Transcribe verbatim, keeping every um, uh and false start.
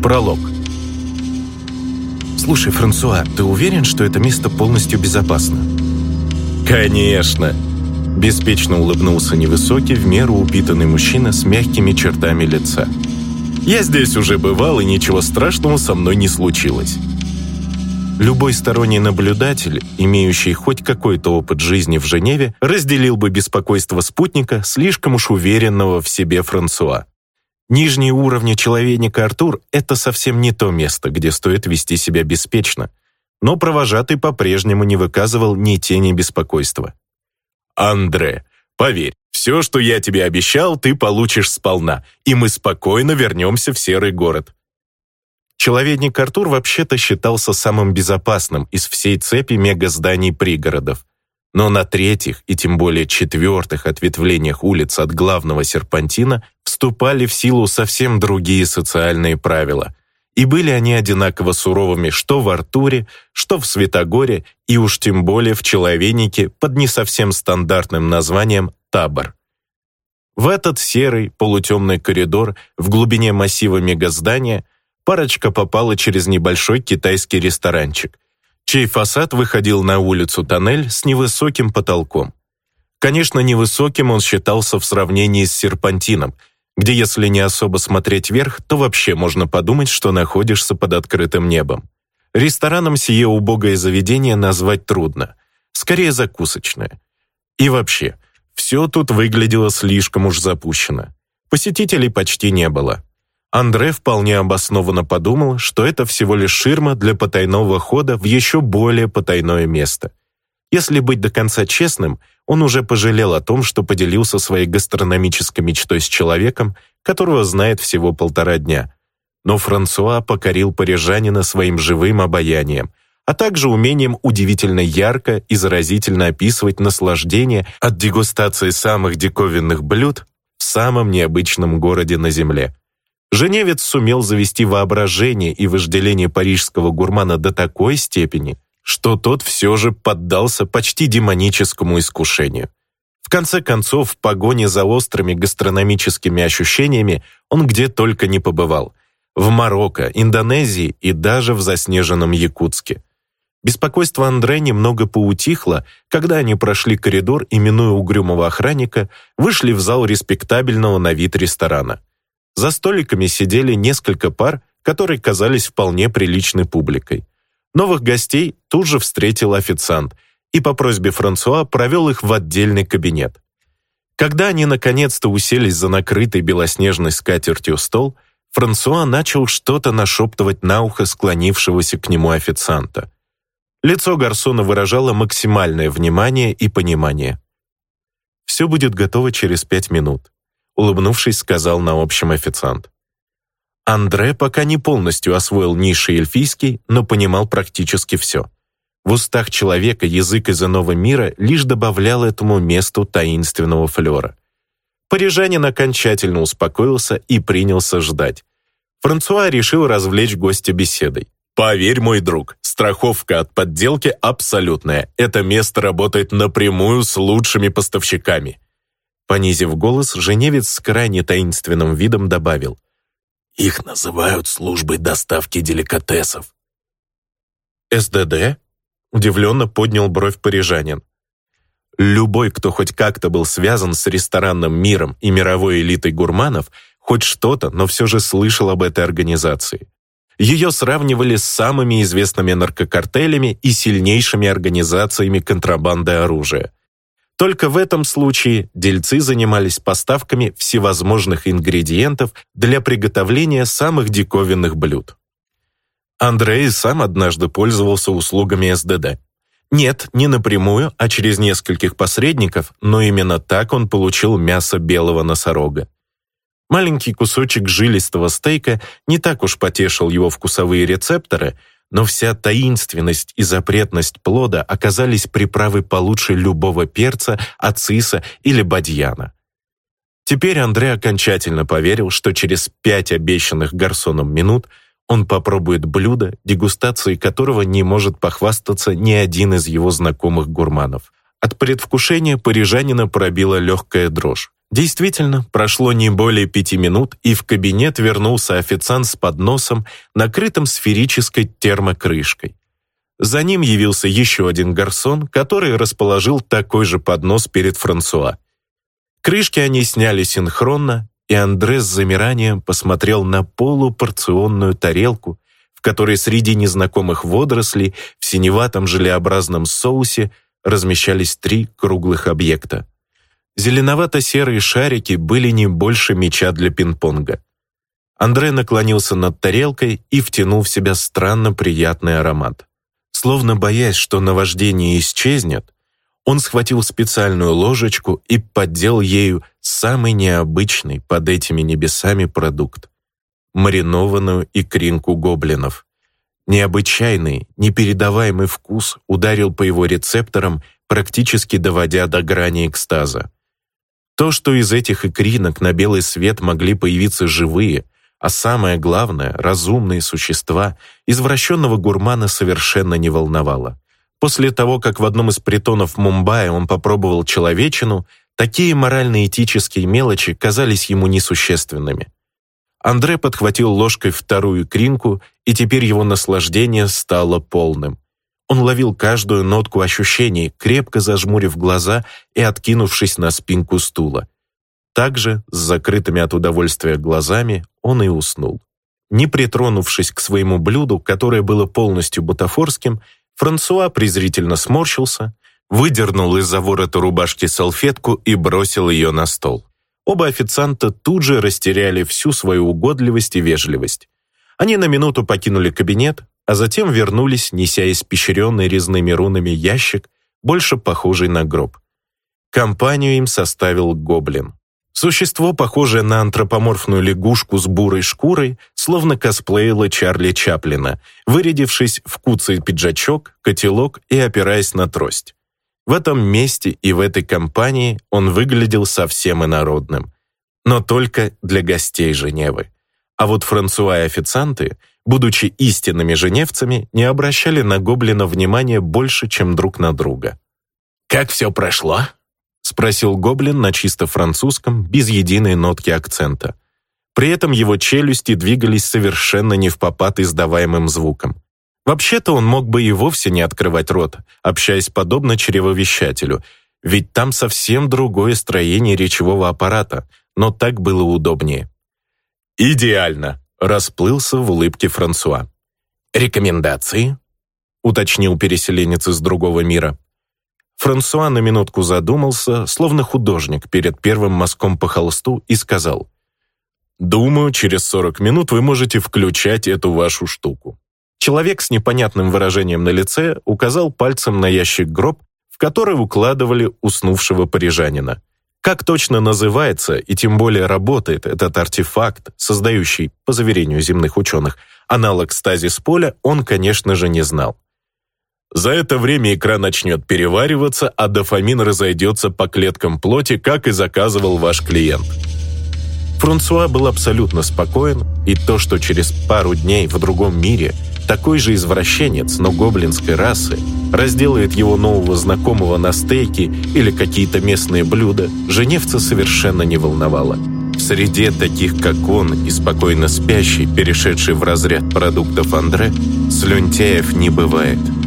Пролог. «Слушай, Франсуа, ты уверен, что это место полностью безопасно?» «Конечно!» – беспечно улыбнулся невысокий, в меру упитанный мужчина с мягкими чертами лица. «Я здесь уже бывал, и ничего страшного со мной не случилось». Любой сторонний наблюдатель, имеющий хоть какой-то опыт жизни в Женеве, разделил бы беспокойство спутника, слишком уж уверенного в себе Франсуа. Нижние уровни человейника Артур – это совсем не то место, где стоит вести себя беспечно, но провожатый по-прежнему не выказывал ни тени беспокойства. «Андре, поверь, все, что я тебе обещал, ты получишь сполна, и мы спокойно вернемся в серый город». Человейник Артур вообще-то считался самым безопасным из всей цепи мегазданий пригородов. Но на третьих и тем более четвертых ответвлениях улиц от главного серпантина вступали в силу совсем другие социальные правила. И были они одинаково суровыми что в Артуре, что в Святогоре и уж тем более в Человейнике под не совсем стандартным названием «Табор». В этот серый полутемный коридор в глубине массива мегаздания парочка попала через небольшой китайский ресторанчик, чей фасад выходил на улицу-тоннель с невысоким потолком. Конечно, невысоким он считался в сравнении с серпантином, где, если не особо смотреть вверх, то вообще можно подумать, что находишься под открытым небом. Рестораном сие убогое заведение назвать трудно, скорее закусочное. И вообще, все тут выглядело слишком уж запущено. Посетителей почти не было. Андре вполне обоснованно подумал, что это всего лишь ширма для потайного хода в еще более потайное место. Если быть до конца честным, он уже пожалел о том, что поделился своей гастрономической мечтой с человеком, которого знает всего полтора дня. Но Франсуа покорил парижанина своим живым обаянием, а также умением удивительно ярко и заразительно описывать наслаждение от дегустации самых диковинных блюд в самом необычном городе на земле. Женевец сумел завести воображение и вожделение парижского гурмана до такой степени, что тот все же поддался почти демоническому искушению. В конце концов, в погоне за острыми гастрономическими ощущениями он где только не побывал – в Марокко, Индонезии и даже в заснеженном Якутске. Беспокойство Андре немного поутихло, когда они прошли коридор и, минуя угрюмого охранника, вышли в зал респектабельного на вид ресторана. За столиками сидели несколько пар, которые казались вполне приличной публикой. Новых гостей тут же встретил официант и по просьбе Франсуа провел их в отдельный кабинет. Когда они наконец-то уселись за накрытый белоснежной скатертью стол, Франсуа начал что-то нашептывать на ухо склонившегося к нему официанта. Лицо гарсона выражало максимальное внимание и понимание. «Все будет готово через пять минут», улыбнувшись, сказал на общем официант. Андре пока не полностью освоил низший эльфийский, но понимал практически все. В устах человека язык из иного мира лишь добавлял этому месту таинственного флера. Парижанин окончательно успокоился и принялся ждать. Франсуа решил развлечь гостя беседой. «Поверь, мой друг, страховка от подделки абсолютная. Это место работает напрямую с лучшими поставщиками». Понизив голос, женевец с крайне таинственным видом добавил: «Их называют службой доставки деликатесов». «эс дэ дэ?» – удивленно поднял бровь парижанин. Любой, кто хоть как-то был связан с ресторанным миром и мировой элитой гурманов, хоть что-то, но все же слышал об этой организации. Ее сравнивали с самыми известными наркокартелями и сильнейшими организациями контрабанды оружия. Только в этом случае дельцы занимались поставками всевозможных ингредиентов для приготовления самых диковинных блюд. Андрей сам однажды пользовался услугами эс дэ дэ. Нет, не напрямую, а через нескольких посредников, но именно так он получил мясо белого носорога. Маленький кусочек жилистого стейка не так уж потешил его вкусовые рецепторы, но вся таинственность и запретность плода оказались приправой получше любого перца, ациса или бадьяна. Теперь Андре окончательно поверил, что через пять обещанных гарсоном минут он попробует блюдо, дегустацией которого не может похвастаться ни один из его знакомых гурманов. От предвкушения парижанина пробила легкая дрожь. Действительно, прошло не более пяти минут, и в кабинет вернулся официант с подносом, накрытым сферической термокрышкой. За ним явился еще один гарсон, который расположил такой же поднос перед Франсуа. Крышки они сняли синхронно, и Андре с замиранием посмотрел на полупорционную тарелку, в которой среди незнакомых водорослей в синеватом желеобразном соусе размещались три круглых объекта. Зеленовато-серые шарики были не больше мяча для пинг-понга. Андре наклонился над тарелкой и втянул в себя странно приятный аромат. Словно боясь, что наваждение исчезнет, он схватил специальную ложечку и поддел ею самый необычный под этими небесами продукт — маринованную икринку гоблинов. Необычайный, непередаваемый вкус ударил по его рецепторам, практически доводя до грани экстаза. То, что из этих икринок на белый свет могли появиться живые, а самое главное, разумные существа, извращенного гурмана совершенно не волновало. После того, как в одном из притонов Мумбаи он попробовал человечину, такие морально-этические мелочи казались ему несущественными. Андре подхватил ложкой вторую икринку, и теперь его наслаждение стало полным. Он ловил каждую нотку ощущений, крепко зажмурив глаза и откинувшись на спинку стула. Также, с закрытыми от удовольствия глазами, он и уснул. Не притронувшись к своему блюду, которое было полностью бутафорским, Франсуа презрительно сморщился, выдернул из-за ворота рубашки салфетку и бросил ее на стол. Оба официанта тут же растеряли всю свою угодливость и вежливость. Они на минуту покинули кабинет, а затем вернулись, неся испещренный резными рунами ящик, больше похожий на гроб. Компанию им составил гоблин. Существо, похожее на антропоморфную лягушку с бурой шкурой, словно косплеило Чарли Чаплина, вырядившись в куцый пиджачок, котелок и опираясь на трость. В этом месте и в этой компании он выглядел совсем инородным. Но только для гостей Женевы. А вот Франсуа и официанты, будучи истинными женевцами, не обращали на гоблина внимания больше, чем друг на друга. «Как все прошло?» — спросил гоблин на чисто французском, без единой нотки акцента. При этом его челюсти двигались совершенно не впопад издаваемым звуком. Вообще-то он мог бы и вовсе не открывать рот, общаясь подобно чревовещателю, ведь там совсем другое строение речевого аппарата, но так было удобнее. «Идеально!» — расплылся в улыбке Франсуа. «Рекомендации?» — уточнил переселенец из другого мира. Франсуа на минутку задумался, словно художник перед первым мазком по холсту, и сказал: «Думаю, через сорок минут вы можете включать эту вашу штуку». Человек с непонятным выражением на лице указал пальцем на ящик гроб, в который укладывали уснувшего парижанина. Как точно называется и тем более работает этот артефакт, создающий, по заверению земных ученых, аналог стазис-поля, он, конечно же, не знал. За это время икра начнет перевариваться, а дофамин разойдется по клеткам плоти, как и заказывал ваш клиент. Франсуа был абсолютно спокоен, и то, что через пару дней в другом мире такой же извращенец, но гоблинской расы, разделает его нового знакомого на стейки или какие-то местные блюда, женевца совершенно не волновало. В среде таких, как он, и спокойно спящий, перешедший в разряд продуктов Андре, слюнтяев не бывает.